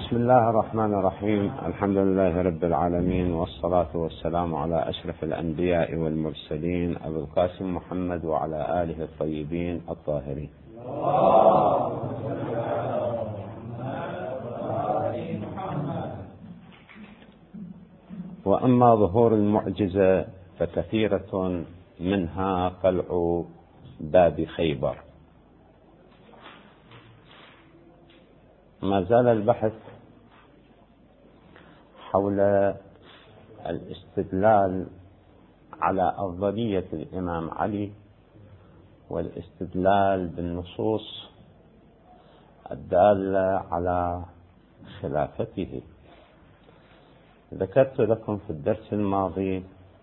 بسم الله الرحمن الرحيم. الحمد لله رب العالمين، والصلاة والسلام على أشرف الأنبياء والمرسلين أبي القاسم محمد وعلى آله الطيبين الطاهرين. وأما ظهور المعجزة فكثيرة منها قلع باب خيبر. ما زال البحث حول الاستدلال على أفضلية الإمام علي والاستدلال بالنصوص الدالة على خلافته. ذكرت لكم في الدرس الماضي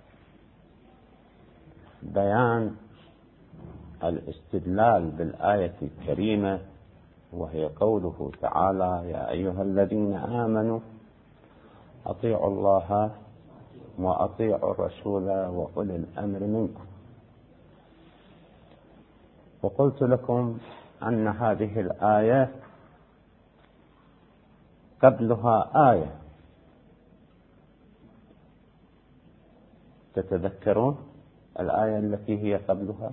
بيان الاستدلال بالآية الكريمة، وهي قوله تعالى: يا أيها الذين آمنوا أطيعوا الله وأطيعوا الرسول وأولي الأمر منكم. وقلت لكم أن هذه الآية قبلها آية، تتذكرون الآية التي هي قبلها؟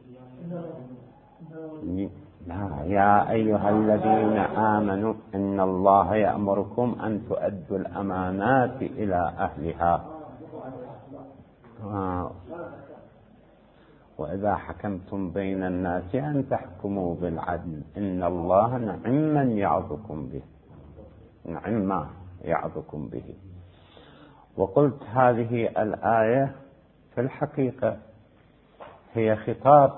لا، يا أيها الذين آمنوا إن الله يأمركم أن تؤدوا الأمانات إلى أهلها وإذا حكمتم بين الناس أن تحكموا بالعدل إن الله نعم ما يعظكم به. وقلت هذه الآية في الحقيقة هي خطاب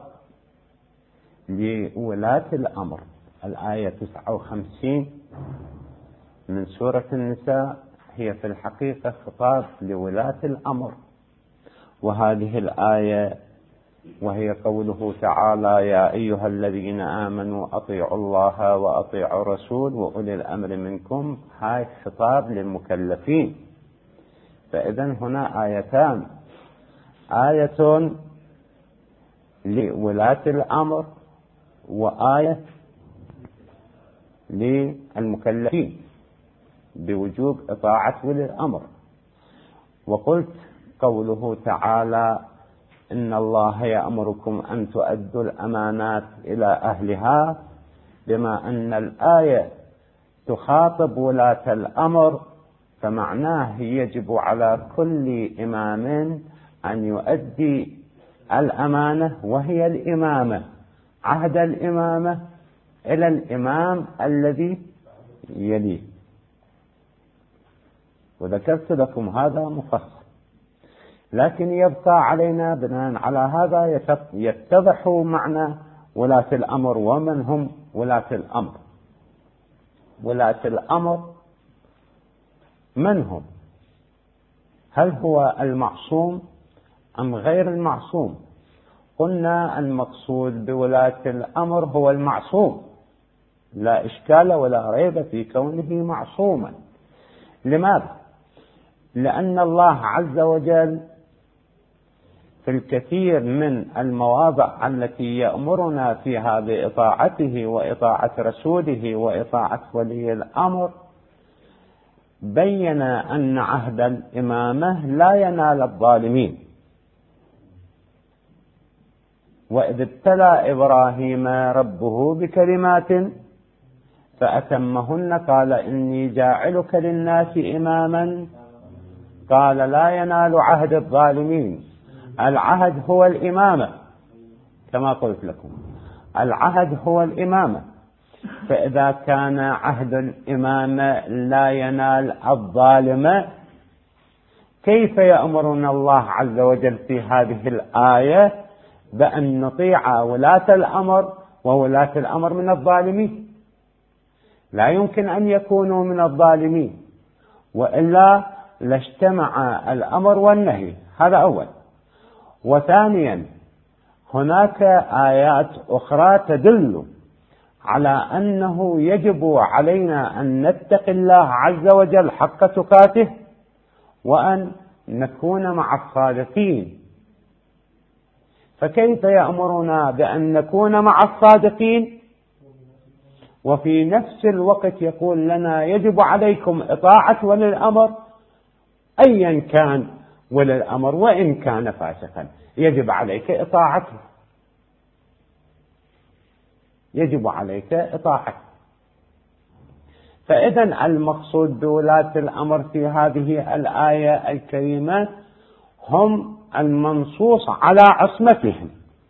لولاة الأمر. الآية 59 من سورة النساء هي في الحقيقة خطاب لولاة الأمر، وهذه الآية وهي قوله تعالى: يا أيها الذين آمنوا أطيعوا الله وأطيعوا الرسول وأولي الأمر منكم، هاي خطاب للمكلفين. فإذن هنا آيتان: آية لولاة الأمر وآية للمكلفين بوجوب إطاعة ولي الأمر. وقلت قوله تعالى: إن الله يأمركم أن تؤدوا الأمانات إلى أهلها، بما أن الآية تخاطب ولاة الأمر، فمعناه يجب على كل إمام أن يؤدي الأمانة، وهي الإمامة، عهد الإمامة إلى الإمام الذي يليه. وذكرت لكم هذا مفصل، لكن يبقى علينا بناء على هذا يتضح معنى ولاة الأمر. ومن هم ولاة الأمر؟ ولاة الأمر من هم؟ هل هو المعصوم أم غير المعصوم؟ قلنا المقصود بولاة الأمر هو المعصوم، لا إشكال ولا ريب في كونه معصوما. لماذا؟ لأن الله عز وجل في الكثير من المواضع التي يأمرنا فيها بإطاعته وإطاعة رسوله وإطاعة ولي الأمر بين أن عهد الإمامة لا ينال الظالمين. وإذ ابتلى إبراهيم ربه بكلمات فأتمهن قال إني جاعلك للناس إماما قال لا ينال عهد الظالمين. العهد هو الإمامة، كما قلت لكم العهد هو الإمامة. فإذا كان عهد الإمامة لا ينال الظالم، كيف يأمرنا الله عز وجل في هذه الآية بأن نطيع ولاة الأمر وولاة الأمر من الظالمين؟ لا يمكن أن يكونوا من الظالمين، وإلا لاجتمع الأمر والنهي. هذا أول. وثانيا، هناك آيات أخرى تدل على أنه يجب علينا أن نتقي الله عز وجل حق تقاته وأن نكون مع الصادقين. فكيف يأمرنا بأن نكون مع الصادقين وفي نفس الوقت يقول لنا يجب عليكم إطاعة ولي الأمر أيا كان ولي الأمر وإن كان فاسقا، يجب عليك إطاعته، يجب عليك إطاعته. فإذا المقصود بولاة الأمر في هذه الآية الكريمة هم المنصوص على عصمتهم،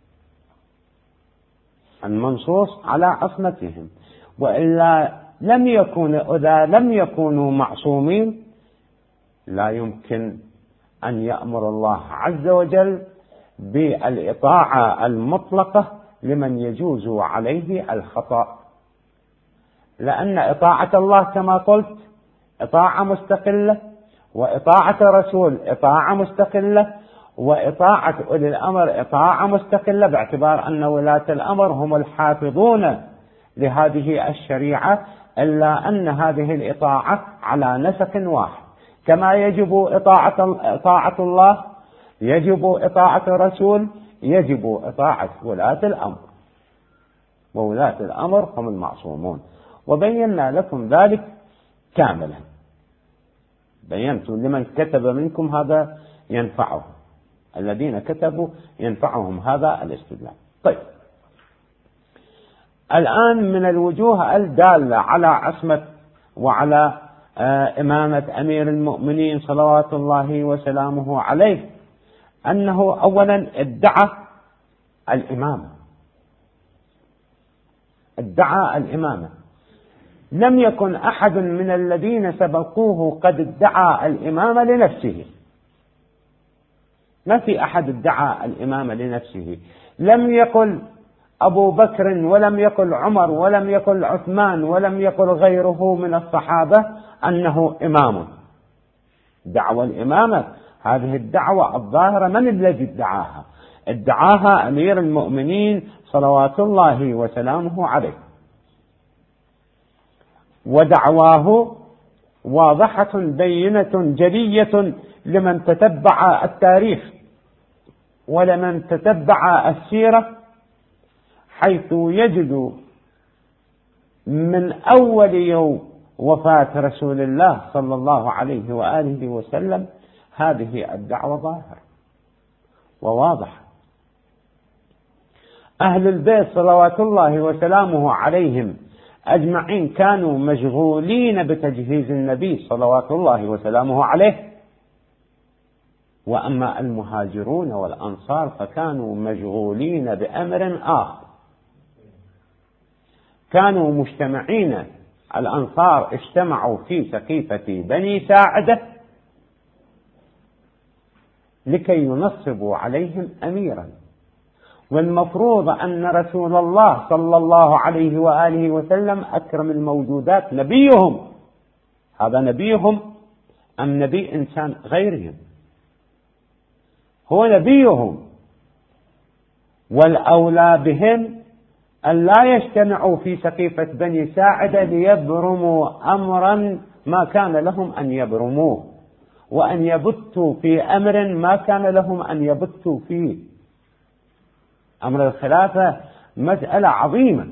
المنصوص على عصمتهم، وإلا إذا لم يكونوا معصومين لا يمكن أن يأمر الله عز وجل بالإطاعة المطلقة لمن يجوز عليه الخطأ، لأن إطاعة الله كما قلت إطاعة مستقلة، وإطاعة رسول إطاعة مستقلة، وإطاعة أولي الأمر إطاعة مستقلة، باعتبار أن ولاة الأمر هم الحافظون لهذه الشريعة، إلا أن هذه الإطاعة على نسق واحد، كما يجب إطاعة الله، يجب إطاعة الرسول، يجب إطاعة ولاة الأمر، وولاة الأمر هم المعصومون. وبينا لكم ذلك كاملا، بينت لمن كتب منكم هذا ينفعه، الذين كتبوا ينفعهم هذا الاستدلال. طيب، الآن من الوجوه الدالة على عصمة وعلى إمامة أمير المؤمنين صلوات الله وسلامه عليه أنه أولا ادعى الإمامة. لم يكن أحد من الذين سبقوه قد ادعى الإمامة لنفسه، ما في أحد ادعى الإمامة لنفسه، لم يقل أبو بكر ولم يقل عمر ولم يقل عثمان ولم يقل غيره من الصحابة أنه إمام. دعوى الإمامة هذه الدعوة الظاهرة من الذي ادعاها؟ ادعاها أمير المؤمنين صلوات الله وسلامه عليه، ودعواه واضحة بينة جلية لمن تتبع التاريخ ولمن تتبع السيرة، حيث يجد من أول يوم وفاة رسول الله صلى الله عليه وآله وسلم هذه الدعوة ظاهرة وواضحة. أهل البيت صلوات الله وسلامه عليهم أجمعين كانوا مشغولين بتجهيز النبي صلوات الله وسلامه عليه، وأما المهاجرون والأنصار فكانوا مشغولين بأمر آخر، كانوا مجتمعين. الأنصار اجتمعوا في سقيفة بني ساعدة لكي ينصبوا عليهم أميرا، والمفروض أن رسول الله صلى الله عليه وآله وسلم أكرم الموجودات نبيهم، هذا نبيهم أم نبي إنسان غيرهم؟ هو نبيهم، والأولى بهم أن لا يجتمعوا في سقيفة بني ساعدة ليبرموا أمرا ما كان لهم أن يبرموه، وأن يبتوا في أمر ما كان لهم أن يبتوا فيه. أمر الخلافة مسألة عظيمة،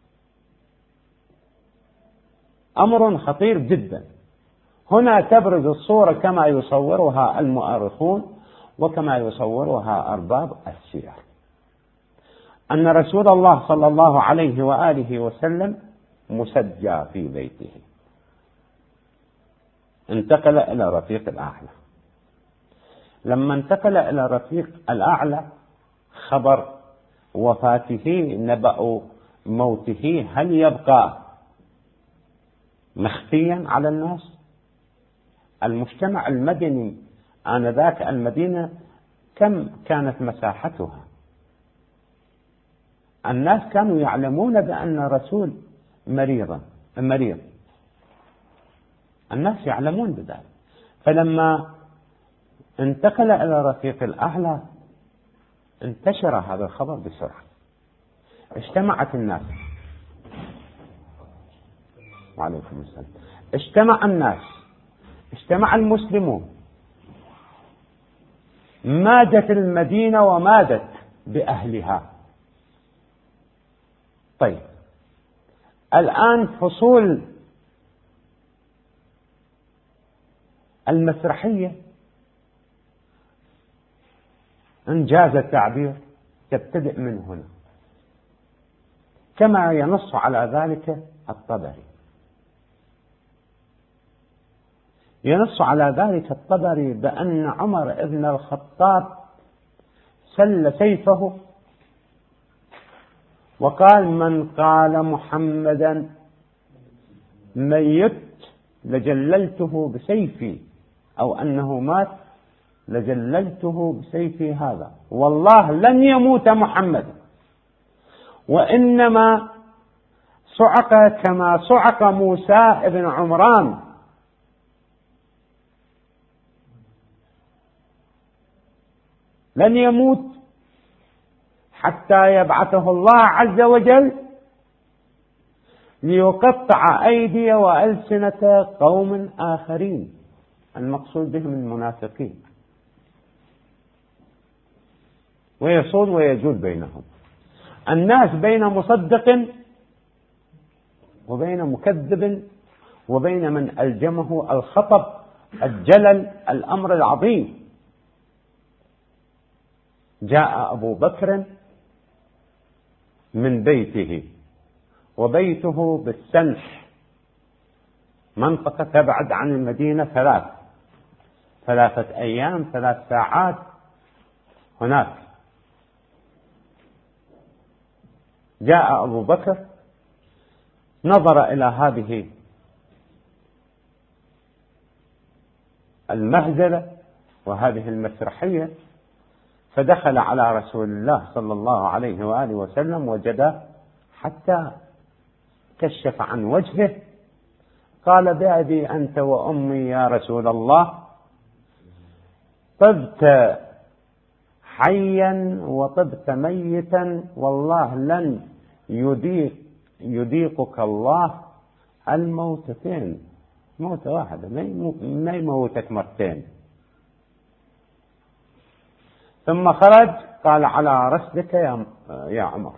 أمر خطير جدا. هنا تبرز الصورة كما يصورها المؤرخون وكما يصورها أرباب السير، أن رسول الله صلى الله عليه وآله وسلم مسجى في بيته، انتقل إلى رفيق الأعلى. لما انتقل إلى رفيق الأعلى خبر وفاته، نبأ موته، هل يبقى مخفيا على الناس؟ المجتمع المدني آنذاك المدينة كم كانت مساحتها؟ الناس كانوا يعلمون بأن الرسول مريض، الناس يعلمون بذلك. فلما انتقل إلى رفيق الأعلى انتشر هذا الخبر بسرعة، اجتمعت الناس، وعليكم السلام، اجتمع الناس، اجتمع المسلمون، مادت المدينة ومادت بأهلها. طيب، الآن فصول المسرحية إن جاز التعبير تبتدئ من هنا، كما ينص على ذلك الطبري. ينص على ذلك الطبري بأن عمر بن الخطاب سل سيفه وقال: من قال محمدا ميت لجللته بسيفي، أو أنه مات لجللته بسيفي هذا، والله لن يموت محمد، وإنما صعق كما صعق موسى بن عمران. لن يموت حتى يبعثه الله عز وجل ليقطع أيدي وألسنة قوم آخرين، المقصود بهم المنافقين، ويصون ويجول بينهم. الناس بين مصدق وبين مكذب وبين من ألجمه الخطب الجلل الأمر العظيم. جاء أبو بكر من بيته، وبيته بالسنح، منطقة تبعد عن المدينة 3 أيام 3 ساعات هناك. جاء أبو بكر نظر إلى هذه المهزلة وهذه المسرحية، فدخل على رسول الله صلى الله عليه وآله وسلم، وجده حتى كشف عن وجهه، قال: بأبي أنت وأمي يا رسول الله، طبت حيا وطبت ميتا، والله لن يذيقك الله الموتتين، موتة واحدة، ما يموتك مرتين. ثم خرج، قال: على رسلك يا عمر.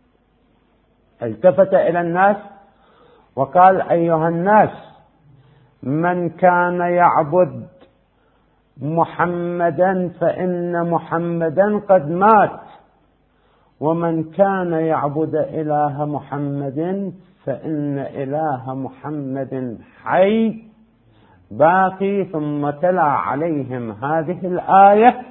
التفت إلى الناس وقال: أيها الناس، من كان يعبد محمدا فإن محمدا قد مات، ومن كان يعبد إله محمد فإن إله محمد حي باقي. ثم تلا عليهم هذه الآية: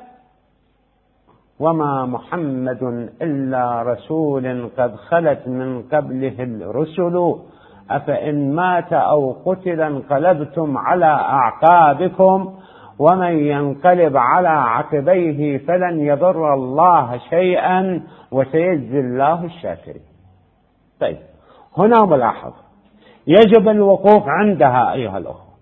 وما محمد إلا رسول قد خلت من قبله الرسل أفإن مات أو قتل انقلبتم على أعقابكم ومن ينقلب على عقبيه فلن يضر الله شيئا وسيجزي الله الشاكرين. طيب، هنا ملاحظة يجب الوقوف عندها أيها الأخوة،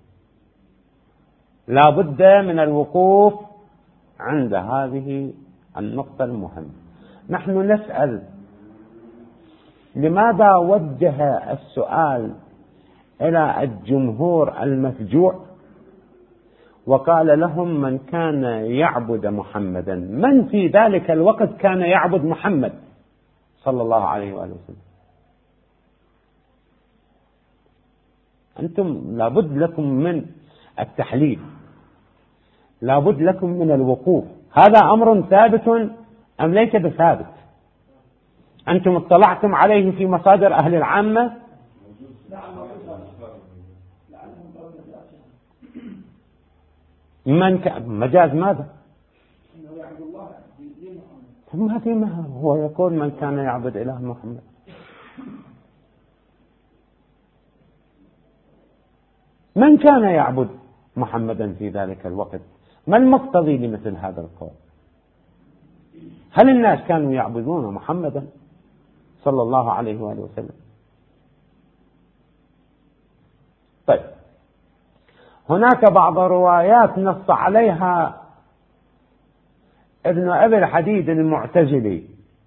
لا بد من الوقوف عند هذه النقطة المهمة. نحن نسأل: لماذا وجه السؤال إلى الجمهور المفجوع وقال لهم: من كان يعبد محمدا؟ من في ذلك الوقت كان يعبد محمد صلى الله عليه وآله وسلم؟ أنتم لابد لكم من التحليل، لابد لكم من الوقوف. هذا أمر ثابت أم ليس بثابت؟ أنتم اطلعتم عليه في مصادر أهل العامة؟ مجاز ماذا؟ ما هو يقول من كان يعبد إله محمد. من كان يعبد محمدا في ذلك الوقت؟ ما المقتضي لمثل هذا القول؟ هل الناس كانوا يعبدون محمدا صلى الله عليه وآله وسلم؟ طيب، هناك بعض الروايات نص عليها ابن أبي الحديد المعتزلي.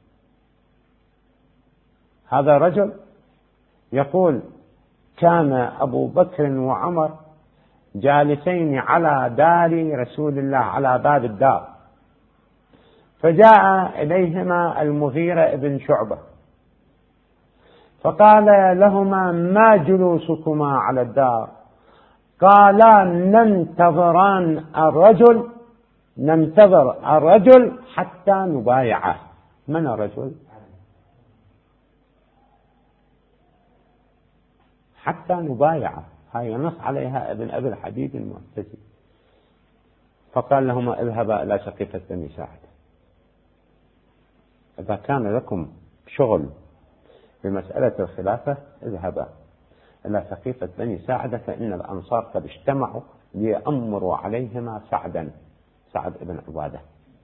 هذا رجل يقول: كان أبو بكر وعمر جالسين على دار رسول الله، على باب الدار، فجاء إليهما المغيرة بن شعبة فقال لهما: ما جلوسكما على الدار؟ قالا: ننتظر الرجل حتى نبايعه. من الرجل؟ حتى نبايعه، هاي نص عليها ابن أبي الحديد المعتزلي. فقال لهما: اذهبا إلى سقيفة بني ساعدة، إذا كان لكم شغل بمسألة الخلافة اذهبا إلى سقيفة بني ساعدة، فإن الأنصار قد اجتمعوا ليأمروا عليهما سعد بن عبادة.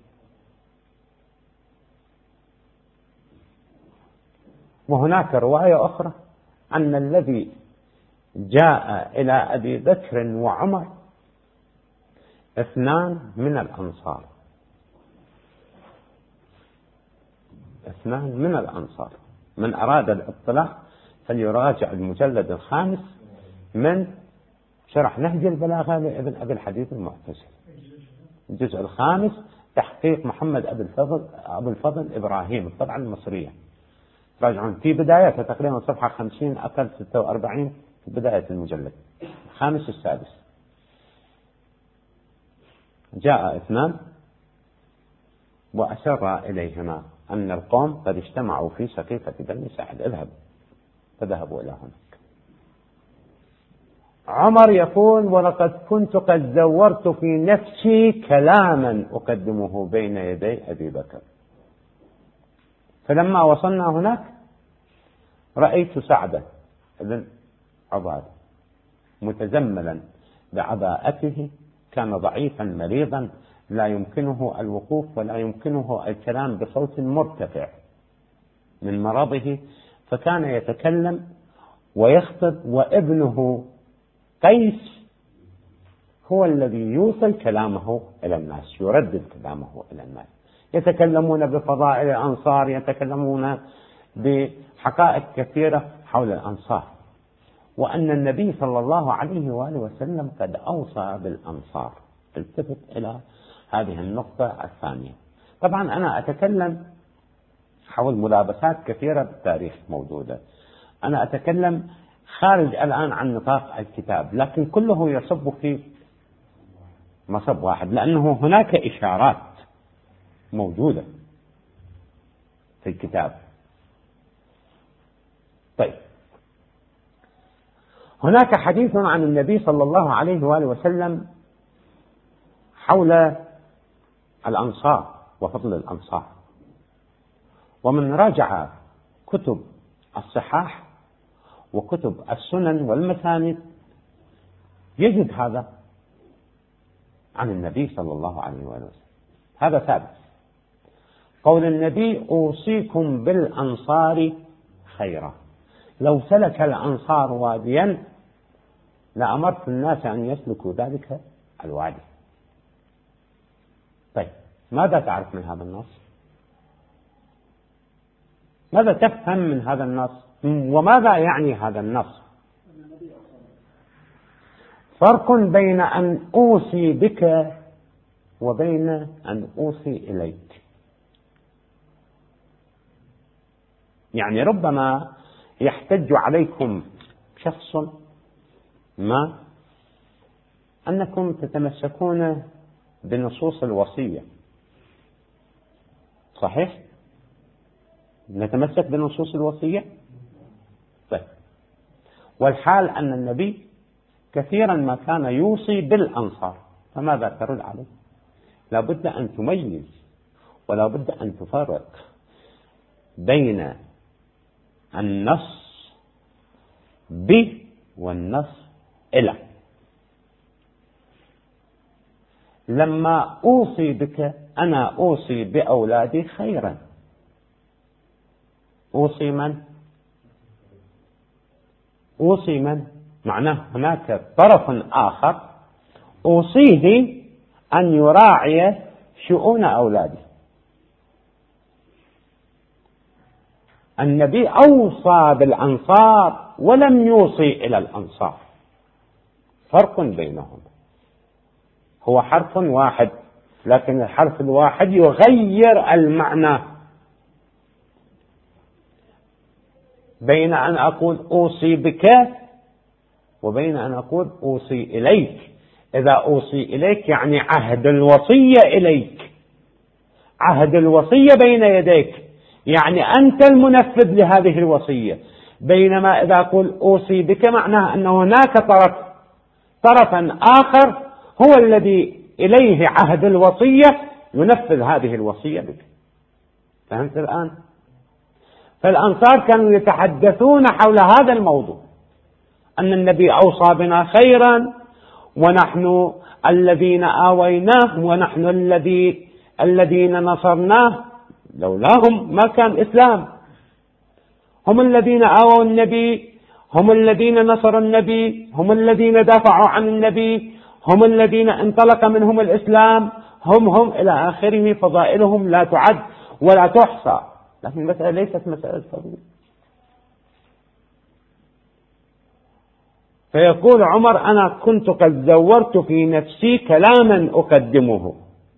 وهناك رواية أخرى أن الذي جاء إلى أبي بكر وعمر 2 من الأنصار، 2 من الأنصار. من أراد الاطلاع فليراجع المجلد 5 من شرح نهج البلاغة لابن أبي الحديد المعتزلي، الجزء 5، تحقيق محمد أبو الفضل إبراهيم، الطبعة المصرية. راجعون في بداية تقريبا صفحة 50 أقل 46 في بداية المجلد 5 والسادس. جاء 2 وأسر إليهما أن القوم قد اجتمعوا في سقيفة بني ساعد، فذهبوا إلى هناك. عمر يقول: ولقد كنت قد زورت في نفسي كلاما أقدمه بين يدي أبي بكر، فلما وصلنا هناك رأيت سعد بن عبادة متزملا بعباءته، كان ضعيفا مريضا لا يمكنه الوقوف ولا يمكنه الكلام بصوت مرتفع من مرضه، فكان يتكلم ويخطب، وابنه قيس هو الذي يوصل كلامه إلى الناس، يردد كلامه إلى الناس. يتكلمون بفضائل الأنصار، يتكلمون بحقائق كثيرة حول الأنصار، وأن النبي صلى الله عليه وآله وسلم قد أوصى بالأنصار. التفت إلى هذه النقطة الثانية. طبعا أنا أتكلم حول ملابسات كثيرة بالتاريخ موجودة، أنا أتكلم خارج الآن عن نطاق الكتاب، لكن كله يصب في مصب واحد، لأنه هناك إشارات موجودة في الكتاب. طيب، هناك حديث عن النبي صلى الله عليه وآله وسلم حول الأنصار وفضل الأنصار، ومن راجع كتب الصحاح وكتب السنن والمسانيد يجد هذا عن النبي صلى الله عليه وآله وسلم. هذا ثابت، قول النبي: أوصيكم بالأنصار خيرا، لو سلك الأنصار واديا لأمرت الناس أن يسلكوا ذلك الوادي. طيب، ماذا تعرف من هذا النص؟ ماذا تفهم من هذا النص؟ وماذا يعني هذا النص؟ فرق بين أن أوصي بك وبين أن أوصي إليك. يعني ربما يحتج عليكم شخص ما أنكم تتمسكون بنصوص الوصية، صحيح؟ نتمسك بنصوص الوصية؟ طيب، والحال أن النبي كثيرا ما كان يوصي بالأنصار، فماذا ترد عليه؟ لا بد أن تميز ولا بد أن تفرق بين النص ب والنص إلى. لما أوصي بك أنا أوصي بأولادي خيرا، أوصي من؟ أوصي من؟ معناه هناك طرف آخر أوصيه أن يراعي شؤون أولاده. النبي أوصى بالأنصار ولم يوصي إلى الأنصار، فرق بينهم. هو حرف واحد، لكن الحرف الواحد يغير المعنى. بين أن أقول أوصي بك وبين أن أقول أوصي إليك. إذا أوصي إليك يعني عهد الوصية إليك، عهد الوصية بين يديك، يعني أنت المنفذ لهذه الوصية. بينما إذا أقول أوصي بك معناه أن هناك طرفا آخر هو الذي إليه عهد الوصية ينفذ هذه الوصية بك. فهمت الآن؟ فالأنصار كانوا يتحدثون حول هذا الموضوع، أن النبي أوصى بنا خيرا، ونحن الذين آويناه، ونحن الذين نصرناه، لولاهم ما كان إسلام. هم الذين آووا النبي، هم الذين نصروا النبي، هم الذين دافعوا عن النبي، هم الذين انطلق منهم الإسلام، هم إلى آخره. فضائلهم لا تعد ولا تحصى. لكن المسألة ليست مسألة فضيلة. فيقول عمر: أنا كنت قد زورت في نفسي كلاما أقدمه،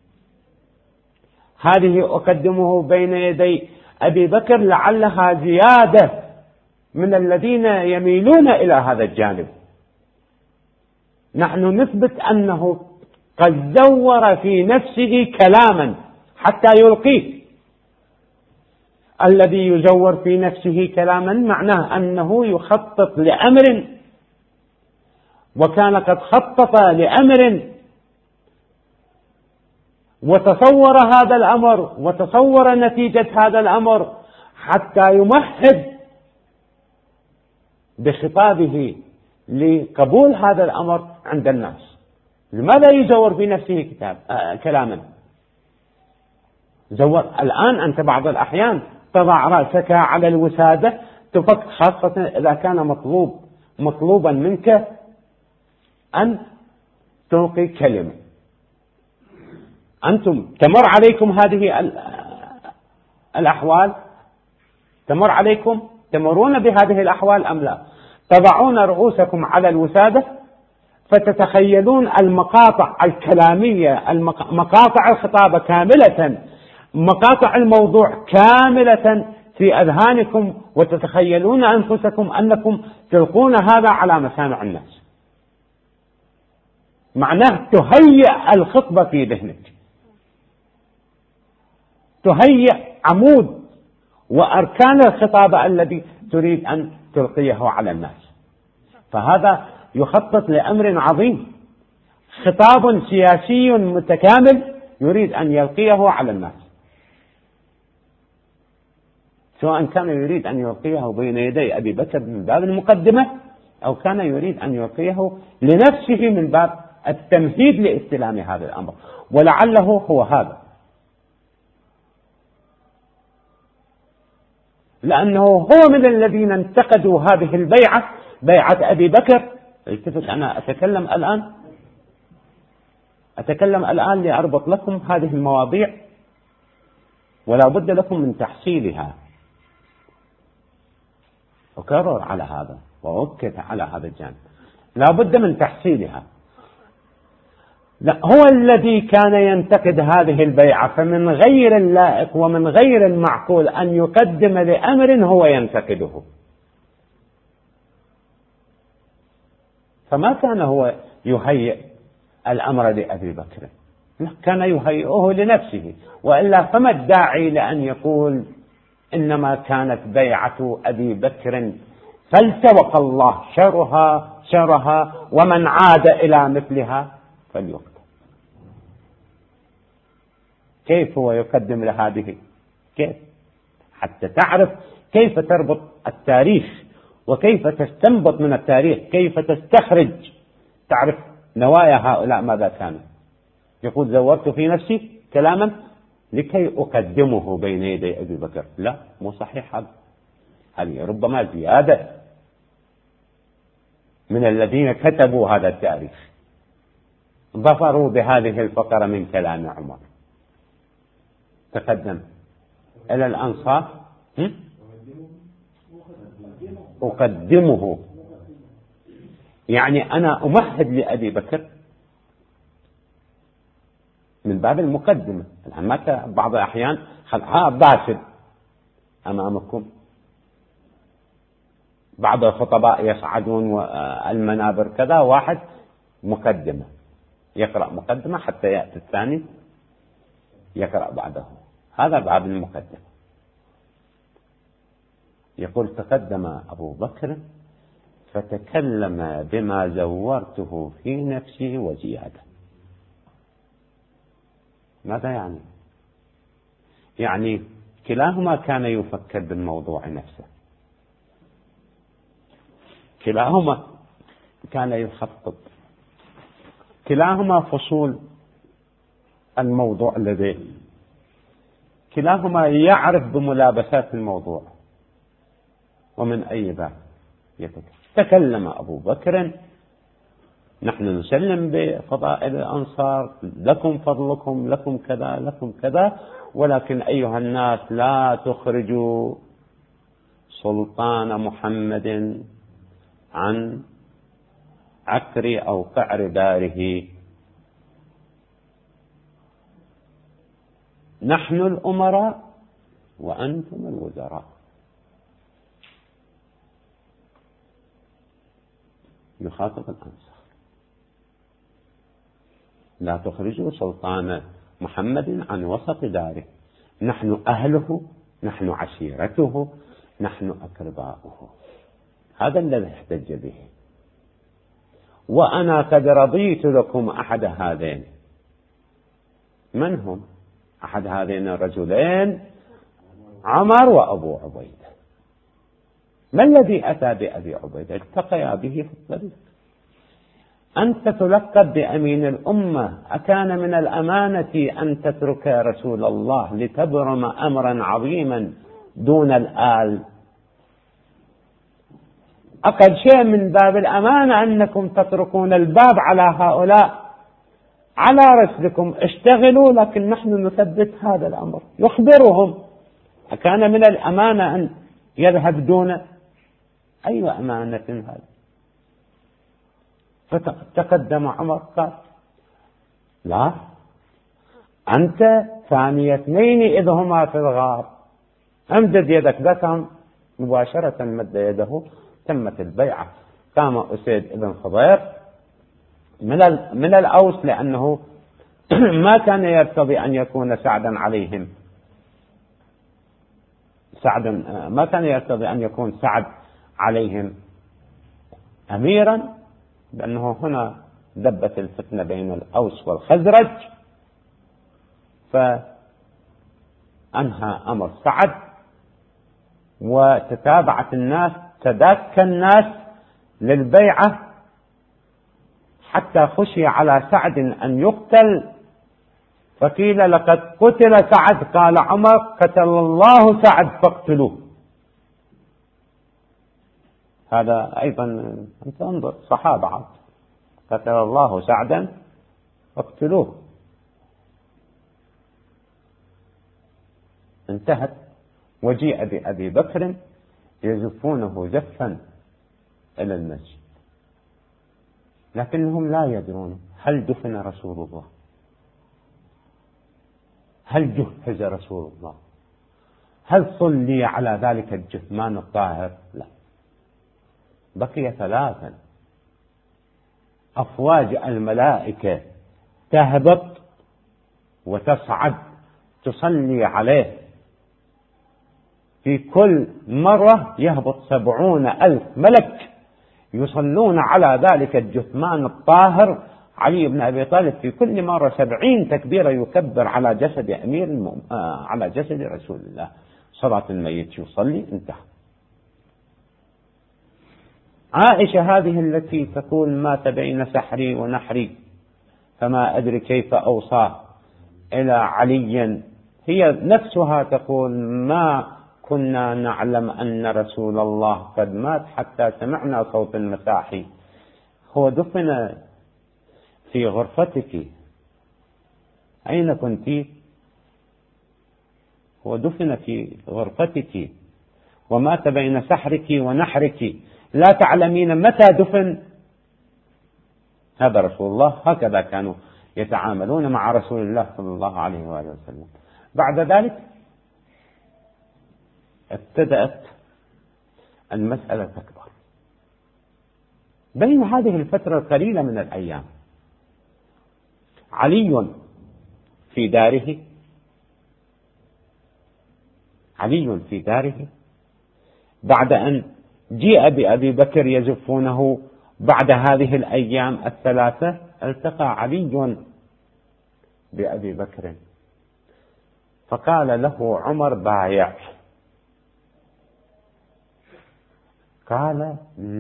هذه أقدمه بين يدي أبي بكر لعلها زيادة من الذين يميلون إلى هذا الجانب. نحن نثبت أنه قد زور في نفسه كلاما حتى يلقيه. الذي يزور في نفسه كلاما معناه أنه يخطط لأمر، وكان قد خطط لأمر وتصور هذا الأمر وتصور نتيجة هذا الأمر حتى يمهد بخطابه لقبول هذا الأمر عند الناس. لماذا يزور في نفسه كلاما؟ زور. الآن أنت بعض الأحيان تضع رأسك على الوسادة تفك، خاصة إذا كان مطلوبا منك أن تلقي كلمة. أنتم تمر عليكم هذه الأحوال، تمرون بهذه الأحوال أم لا؟ تضعون رؤوسكم على الوسادة فتتخيلون المقاطع الكلامية، مقاطع الخطابة كاملة، مقاطع الموضوع كاملة في أذهانكم، وتتخيلون أنفسكم أنكم تلقون هذا على مسامع الناس. معناه تهيئ الخطبة في ذهنك، تهيئ عمود وأركان الخطابة الذي تريد أن تلقيه على الناس. فهذا يخطط لأمر عظيم، خطاب سياسي متكامل يريد أن يلقيه على الناس، سواء كان يريد أن يلقيه بين يدي أبي بكر من باب المقدمة، أو كان يريد أن يلقيه لنفسه من باب التمهيد لاستلام هذا الأمر، ولعله هو هذا. لأنه هو من الذين انتقدوا هذه البيعة، بيعة أبي بكر. التفت، أنا أتكلم الآن لأربط لكم هذه المواضيع، ولا بد لكم من تحصيلها. أكرر على هذا وأؤكد على هذا الجانب، لا بد من تحصيلها. هو الذي كان ينتقد هذه البيعة، فمن غير اللائق ومن غير المعقول أن يقدم لأمر هو ينتقده. فما كان هو يهيئ الأمر لأبي بكر، كان يهيئه لنفسه، وإلا فما الداعي لأن يقول إنما كانت بيعة أبي بكر فلتوق الله شرها ومن عاد إلى مثلها فليقتل. كيف هو يقدم لهذه؟ كيف؟ حتى تعرف كيف تربط التاريخ، وكيف تستنبط من التاريخ، كيف تستخرج، تعرف نوايا هؤلاء ماذا كانوا. يقول زورت في نفسي كلاما لكي أقدمه بين يدي أبي بكر. لا، مو صحيح هذا. هذه ربما زيادة من الذين كتبوا هذا التاريخ، ظفروا بهذه الفقرة من كلام عمر. تقدم إلى الأنصار، أقدمه، يعني أنا أمهد لأبي بكر من باب المقدمة. الآن بعض الأحيان باسل أمامكم، بعض الخطباء يصعدون المنابر كذا، واحد مقدمة يقرأ مقدمة حتى يأتي الثاني يقرأ بعده، هذا باب المقدمة. يقول تقدم أبو بكر فتكلم بما زورته في نفسه وزيادة. ماذا يعني؟ يعني كلاهما كان يفكر بالموضوع نفسه، كلاهما كان يخطط، كلاهما فصول الموضوع لديه، كلاهما يعرف بملابسات الموضوع ومن أي باب يتكلم. تكلم أبو بكر نحن نسلم بفضائل الأنصار، لكم فضلكم، لكم كذا، لكم كذا، ولكن أيها الناس لا تخرجوا سلطان محمد عن عكر أو قعر داره، نحن الأمراء وأنتم الوزراء. يخاطب الأنصار لا تخرجوا سلطان محمد عن وسط داره، نحن أهله، نحن عشيرته، نحن أقرباؤه. هذا الذي احتج به. وأنا قد رضيت لكم أحد هذين. من هم أحد هذين الرجلين؟ عمر وأبو عبيدة. ما الذي أتى بأبي عبيدة؟ التقيا به في الطريق. أنت تلقب بأمين الأمة، أكان من الأمانة أن تترك رسول الله لتبرم أمرا عظيما دون الآل؟ أقل شيء من باب الأمانة أنكم تتركون الباب على هؤلاء، على رسلكم اشتغلوا، لكن نحن نثبت هذا الأمر. يخبرهم. أكان من الأمانة أن يذهب دون أي أمانة هذا؟ فتقدم عمر قال لا، أنت ثاني اثنين إذ هما في الغار، أمدد يدك. ذكر مباشرة مد يده، تمت البيعة. قام أسيد بن خضير من الأوس، لأنه ما كان يرتضي أن يكون سعدا عليهم، ما كان يرتضي أن يكون سعد عليهم أميرا، لأنه هنا دبت الفتنة بين الأوس والخزرج، فأنهى أمر سعد، وتتابعت الناس، تدك الناس للبيعة حتى خشي على سعد أن يقتل، فقيل لقد قتل سعد، قال عمر قتل الله سعد فاقتلوه. هذا أيضا أنت انظر صحابة، قتل الله سعدا فاقتلوه. انتهت، وجيء بأبي بكر يزفونه زفا إلى المسجد، لكنهم لا يدرون هل دفن رسول الله، هل جهز رسول الله، هل صلي على ذلك الجثمان الطاهر؟ لا. بقي ثلاثا، أفواج الملائكة تهبط وتصعد تصلي عليه، في كل مرة يهبط 70,000 ملك يصلون على ذلك الجثمان الطاهر علي بن أبي طالب، في كل مرة 70 تكبيرة يكبر على جسد على جسد رسول الله. صلاة الميت يصلي، انتهى. عائشة هذه التي تقول مات بين سحري ونحري فما أدري كيف أوصى إلى علي، هي نفسها تقول ما كنا نعلم أن رسول الله قد مات حتى سمعنا صوت المساحي. هو دفن في غرفتك، أين كنت؟ هو دفن في غرفتك ومات بين سحرك ونحرك، لا تعلمين متى دفن. هذا رسول الله، هكذا كانوا يتعاملون مع رسول الله صلى الله عليه وآله وسلم. بعد ذلك ابتدأت المسألة تكبر. بين هذه الفترة القليلة من الأيام علي في داره، علي في داره بعد أن جيء بأبي بكر يزفونه بعد هذه الأيام الثلاثة، التقى علي بأبي بكر فقال له عمر بايع. قال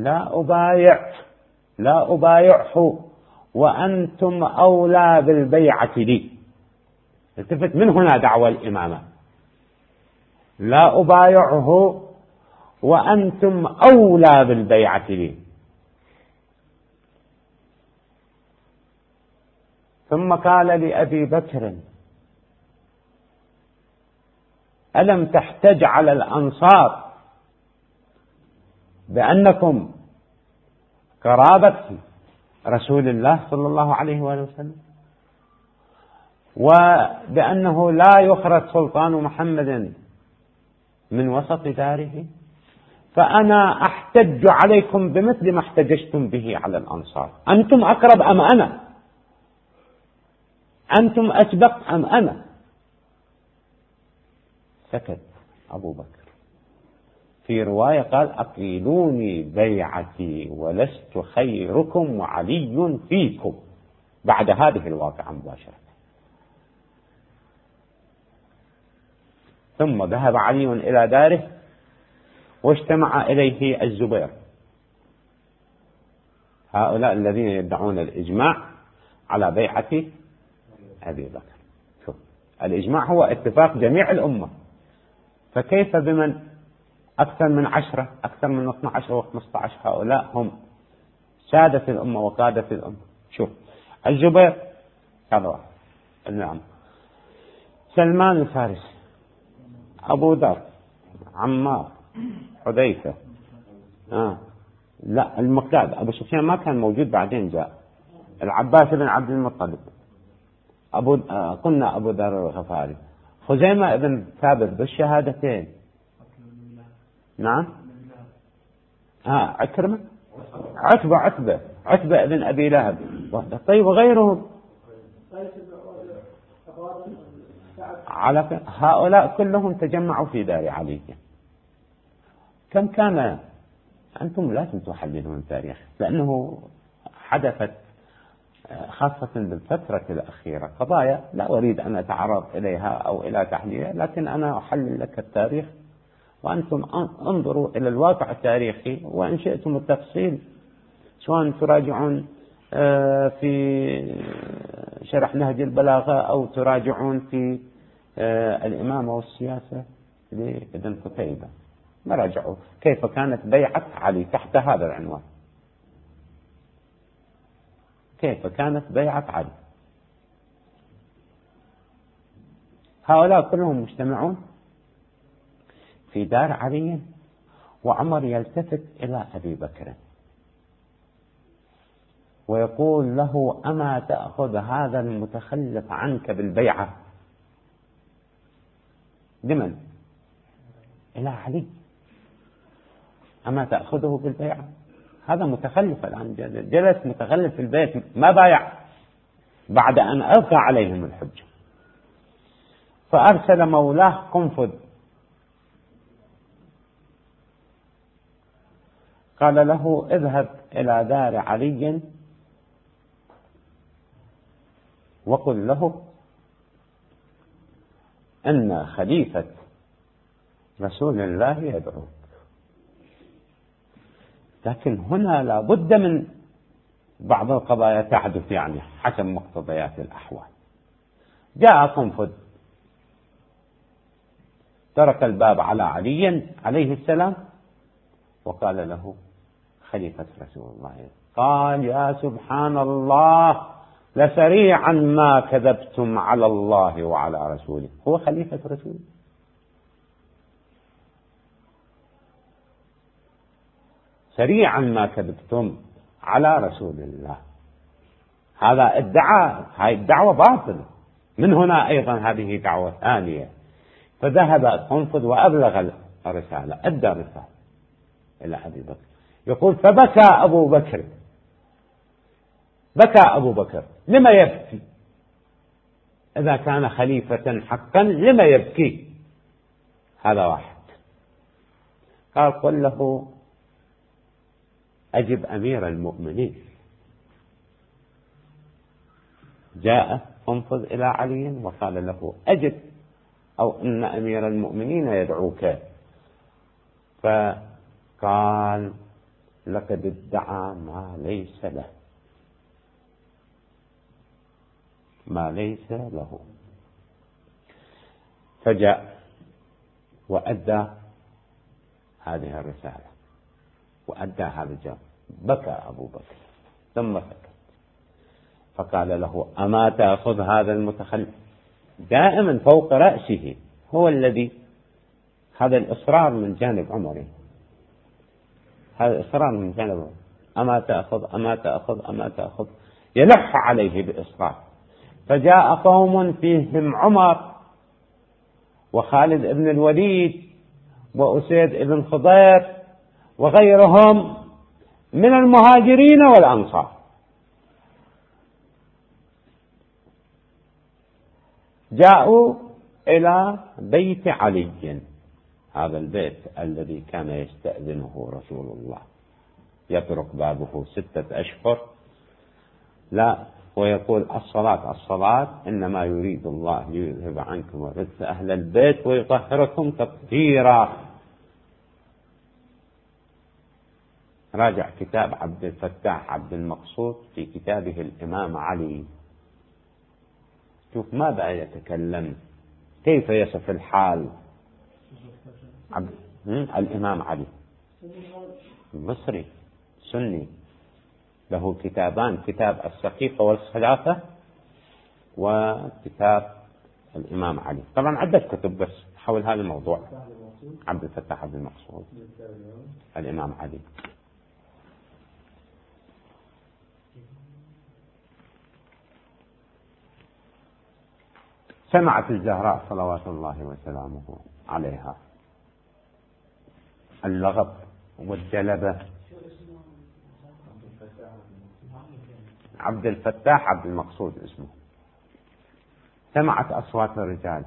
لا أبايعه وأنتم أولى بالبيعة لي. التفت من هنا دعوى الإمامة، لا أبايعه وأنتم أولى بالبيعة لي. ثم قال لأبي بكر ألم تحتج على الأنصار بأنكم قرابة رسول الله صلى الله عليه وآله وسلم، وبأنه لا يخرج سلطان محمد من وسط داره؟ فأنا أحتج عليكم بمثل ما احتججتم به على الأنصار. أنتم أقرب أم أنا؟ أنتم أسبق أم أنا؟ سكت أبو بكر. في رواية قال أقيلوني بيعتي ولست خيركم وعلي فيكم، بعد هذه الواقعة مباشرة. ثم ذهب علي إلى داره واجتمع إليه الزبير، هؤلاء الذين يدعون الإجماع على بيعة أبي بكر. شوف، الإجماع هو اتفاق جميع الأمة، فكيف بمن أكثر من 10 أكثر من 12 و15؟ هؤلاء هم سادة الأمة وقادة الأمة. شوف، الزبير هذا واحد، نعم، سلمان الفارسي، أبو ذر، عمار، حذيفة، لا المقداد، أبو سفيان ما كان موجود بعدين جاء، العباس بن عبد المطلب، قلنا أبو ذر الغفاري، خزيمة بن ثابت بالشهادتين، نعم، عكرمة، عتبة بن أبي لهب، طيب وغيرهم، على هؤلاء كلهم تجمعوا في دار علي. كم كان؟ أنتم لازم تحللون التاريخ، لأنه حدثت خاصة بالفترة الأخيرة قضايا لا أريد أن أتعرض إليها أو إلى تحليلها، لكن أنا أحلل لك التاريخ وأنتم انظروا إلى الواقع التاريخي، وإن شئتم التفصيل سواء تراجعون في شرح نهج البلاغة أو تراجعون في الإمامة والسياسة لابن قتيبة، مراجعوا كيف كانت بيعة علي تحت هذا العنوان، كيف كانت بيعة علي. هؤلاء كلهم مجتمعون في دار علي، وعمر يلتفت إلى أبي بكر ويقول له أما تأخذ هذا المتخلف عنك بالبيعة؟ لمن؟ إلى علي. أما تأخذه بالبيعة؟ هذا متخلف الآن، جلس متخلف في البيت ما بايع بعد أن ألقى عليهم الحجة. فأرسل مولاه قنفذ قال له اذهب إلى دار علي وقل له أن خليفة رسول الله يدعوك. لكن هنا لا بد من بعض القضايا تحدث يعني حسب مقتضيات الأحوال. جاء قنفذ ترك الباب على علي عليه السلام وقال له خليفة رسول الله. قال يا سبحان الله لسريعا ما كذبتم على الله وعلى رسوله. هو خليفة رسوله، سريعا ما كذبتم على رسول الله. هذا ادعاء، هاي الدعوة باطلة. من هنا أيضا هذه دعوة ثانية. فذهب قنفذ وأبلغ الرسالة، أدى الرسالة إلى أبي بكر. يقول فبكى أبو بكر بكى أبو بكر. لما يبكي إذا كان خليفة حقا؟ لما يبكي؟ هذا واحد. قال قل له أجب أمير المؤمنين. جاء انفذ إلى علي وقال له أجب، أو إن أمير المؤمنين يدعوك. فقال لقد ادعى ما ليس له، ما ليس له. فجاء وأدى هذه الرسالة وأدى هذا الجواب. بكى أبو بكر ثم سكت. فقال له أما تأخذ هذا المتخلف؟ دائما فوق رأسه هو الذي، هذا الإصرار من جانب عمر، هذا إصرار من جانب عمر. أما تأخذ أما تأخذ أما تأخذ، يلح عليه بإصرار. فجاء قوم فيهم عمر وخالد بن الوليد وأسيد بن خضير وغيرهم من المهاجرين والأنصار، جاءوا إلى بيت علي، هذا البيت الذي كان يستأذنه رسول الله، يطرق بابه 6 أشهر لا، ويقول الصلاة الصلاة، إنما يريد الله ليذهب عنكم الرجس أهل البيت ويطهركم تطهيرا. راجع كتاب عبد الفتاح عبد المقصود في كتابه الإمام علي، شوف ماذا يتكلم، كيف يصف الحال. الإمام علي مصري سني، له كتابان، كتاب السقيفة والخلافة وكتاب الإمام علي. طبعا عدة كتب بس حول هذا الموضوع. عبد الفتاح عبد المقصود، الإمام علي. سمعت الزهراء صلوات الله وسلامه عليها اللغط والجلبة. عبد الفتاح عبد المقصود اسمه. سمعت أصوات الرجال،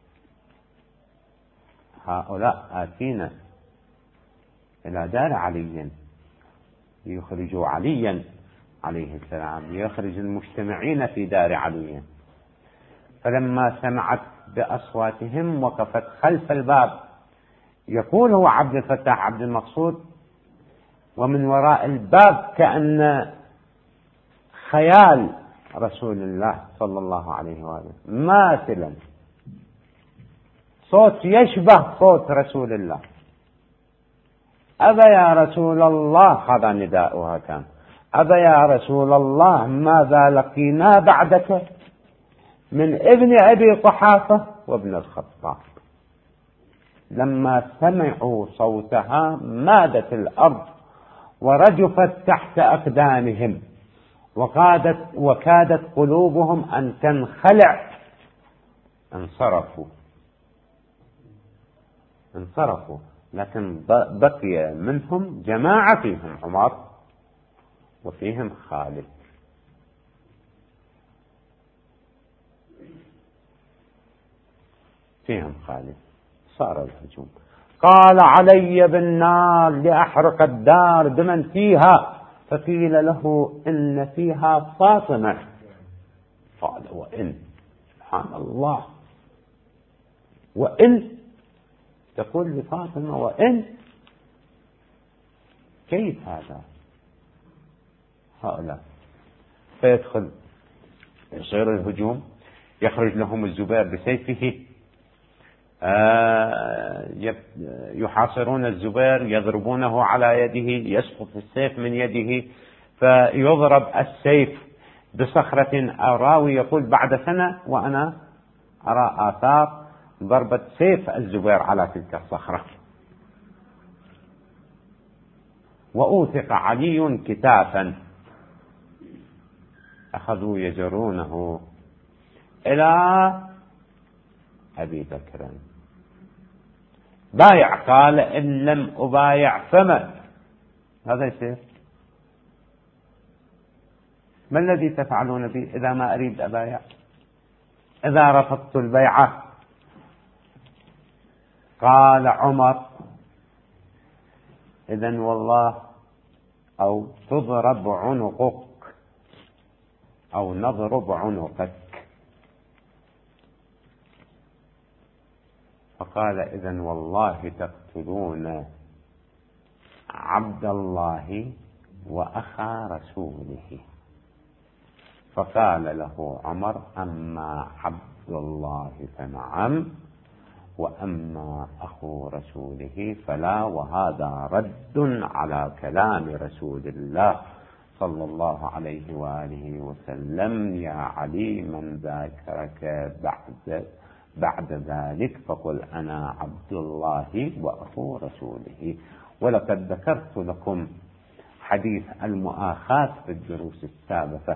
هؤلاء آتين إلى دار علي ليخرجوا عليا عليه السلام، ليخرج المجتمعين في دار علي. فلما سمعت بأصواتهم وقفت خلف الباب. يقول هو عبد الفتاح عبد المقصود، ومن وراء الباب كأن خيال رسول الله صلى الله عليه وآله ماثلا، صوت يشبه صوت رسول الله. أبا يا رسول الله، هذا نداؤها كان، أبا يا رسول الله ماذا لقينا بعدك من ابن أبي قحافة وابن الخطاب. لما سمعوا صوتها مادت الأرض ورجفت تحت أقدامهم، وكادت قلوبهم أن تنخلع. انصرفوا، لكن بقي منهم جماعة، فيهم عمر وفيهم خالد. صار الهجوم. قال علي بالنار لأحرق الدار بمن فيها، فقيل له إن فيها فاطمة. قال وإن، سبحان الله، وإن تقول لفاطمة وإن، كيف هذا؟ هؤلاء فيدخل، يصير الهجوم، يخرج لهم الزبير بسيفه، يحاصرون الزبير، يضربونه على يده، يسقط السيف من يده، فيضرب السيف بصخرة. الراوي يقول بعد سنة وأنا أرى آثار ضربة سيف الزبير على تلك الصخرة. وأوثق علي كتافا، أخذوا يجرونه إلى أبي بكر. بايع، قال إن لم أبايع فما هذا يصير. ما الذي تفعلون بي إذا ما أريد أبايع، إذا رفضت البيعة؟ قال عمر: إذن والله أو تضرب عنقك أو نضرب عنقك. فقال: إذن والله تقتلون عبد الله وأخا رسوله. فقال له عمر: أما عبد الله فنعم، وأما أخو رسوله فلا. وهذا رد على كلام رسول الله صلى الله عليه وآله وسلم: يا علي من ذاكرك بعد ذلك فقل أنا عبد الله وأخو رسوله. ولقد ذكرت لكم حديث المؤاخاة في الدروس السابقة،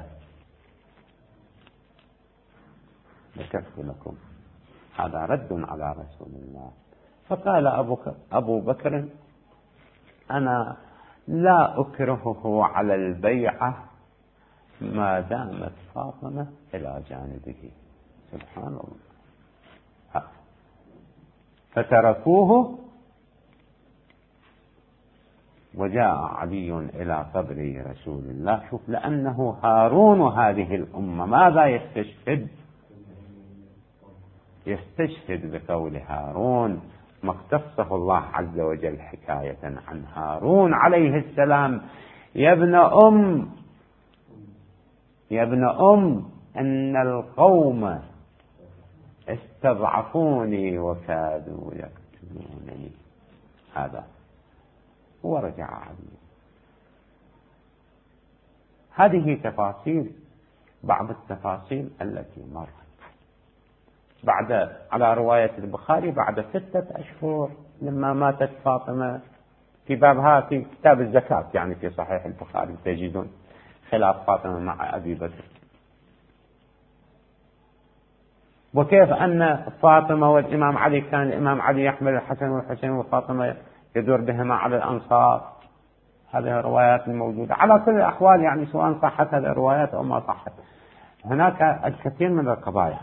ذكرت لكم هذا رد على رسول الله. فقال أبو بكر: أنا لا أكرهه على البيعة ما دامت فاطمة إلى جانبه. سبحان الله. فتركوه، وجاء علي إلى قبر رسول الله. شوف، لأنه هارون هذه الأمة ماذا يستشهد بقول هارون ما اختصه الله عز وجل حكاية عن هارون عليه السلام: يا ابن أم أن القوم استضعفوني وكادوا يقتلونني. هذا ورجع علي. هذه تفاصيل، بعض التفاصيل التي مرت على رواية البخاري بعد 6 أشهر لما ماتت فاطمة. في بابها في كتاب الزكاة، يعني في صحيح البخاري تجدون خلاف فاطمة مع أبي بكر، وكيف أن فاطمة والإمام علي كان الإمام علي يحمل الحسن والحسين وفاطمة يدور بهما على الأنصار. هذه الروايات الموجودة على كل الأحوال، يعني سواء صحت هذه الروايات أو ما صحت، هناك الكثير من القضايا.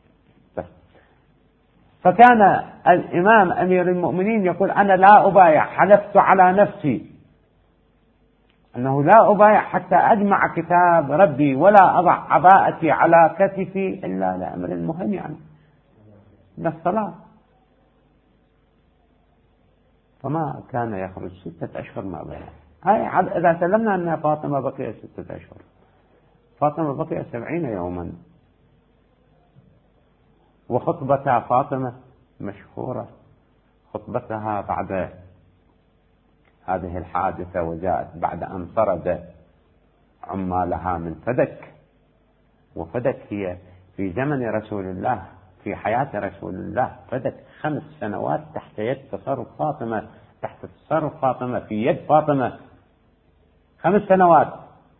فكان الإمام أمير المؤمنين يقول: أنا لا أبايع، حلفت على نفسي أنه لا أبايع حتى أجمع كتاب ربي ولا أضع عباءتي على كتفي إلا لأمر المهم، يعني للصلاة. فما كان يخرج 6 أشهر ما بايع. هاي إذا سلمنا أن فاطمة بقي 6 أشهر، فاطمة بقي 70 يوما. وخطبتها فاطمة مشهورة، خطبتها بعد هذه الحادثة، وجاءت بعد أن طرد عمالها من فدك. وفدك هي في زمن رسول الله، في حياة رسول الله، فدك 5 سنوات تحت يد تصرف فاطمة، تحت تصرف فاطمة، في يد فاطمة 5 سنوات،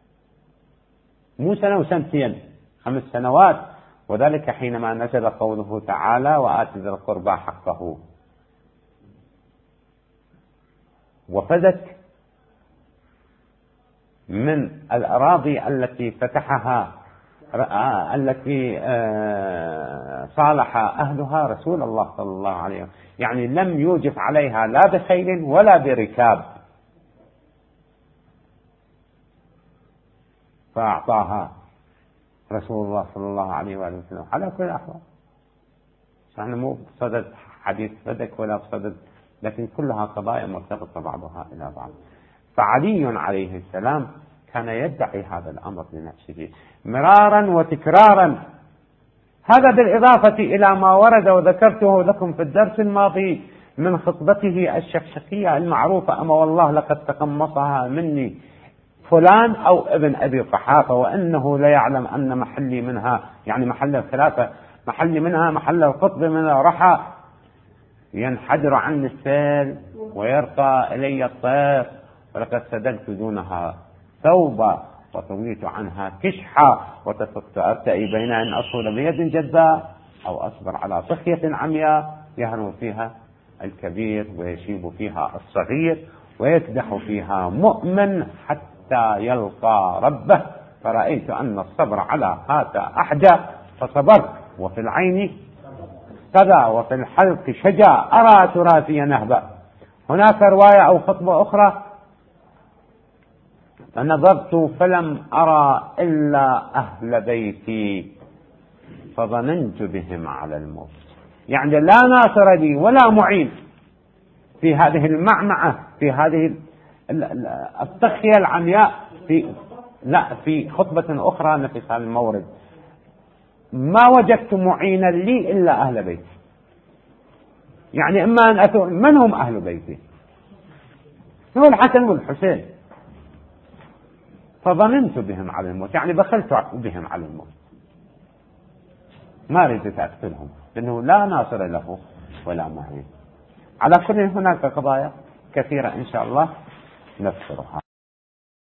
مو سنة وسنتين، 5 سنوات. وذلك حينما نزل قوله تعالى: وآت ذي القربى حقه. وفدك من الأراضي التي فتحها، التي صالح أهلها رسول الله صلى الله عليه وسلم، يعني لم يوجف عليها لا بخيل ولا بركاب، فأعطاها رسول الله صلى الله عليه وسلم على كل الأحوال. نحن مو بصدد حديث فدك ولا بصدد، لكن كلها قضايا مرتبطة بعضها إلى بعض. فعلي عليه السلام كان يدعي هذا الأمر لنفسه مرارا وتكرارا. هذا بالإضافة إلى ما ورد وذكرته لكم في الدرس الماضي من خطبته الشكشكية المعروفة: أما والله لقد تقمصها مني فلان أو ابن أبي قحافة، وأنه لا يعلم أن محلي منها، يعني محل الخلافة، محلي منها محل القطب من الرحى، ينحدر عني السيل ويرقى إلي الطير، ولقد سدلت دونها ثوبا وطويت عنها كشحا، وتفقت أرتئي بين أن أصول بيد جذاء أو أصبر على طخية عمياء، يهرم فيها الكبير ويشيب فيها الصغير ويكدح فيها مؤمن حتى يلقى ربه فرأيت أن الصبر على هذا أحدى فصبرت، وفي العين كذا وفي الحلق شجا أرى تراثي نهبا. هناك رواية أو خطبة أخرى: فنظرت فلم أرى إلا أهل بيتي فظننت بهم على الموت. يعني لا ناصر لي ولا معين في هذه المعمعة، في هذه التخية العمياء. في خطبة أخرى نفس هذا المورد: ما وجدت معينا لي إلا أهل بيتي. يعني إما أن من هم أهل بيتي؟ هو الحسن والحسين. فظننت بهم على الموت، يعني بخلت بهم على الموت، ما ريدت أقتلهم لأنه لا ناصر له ولا معين. على كل هناك قضايا كثيرة إن شاء الله نذكرها.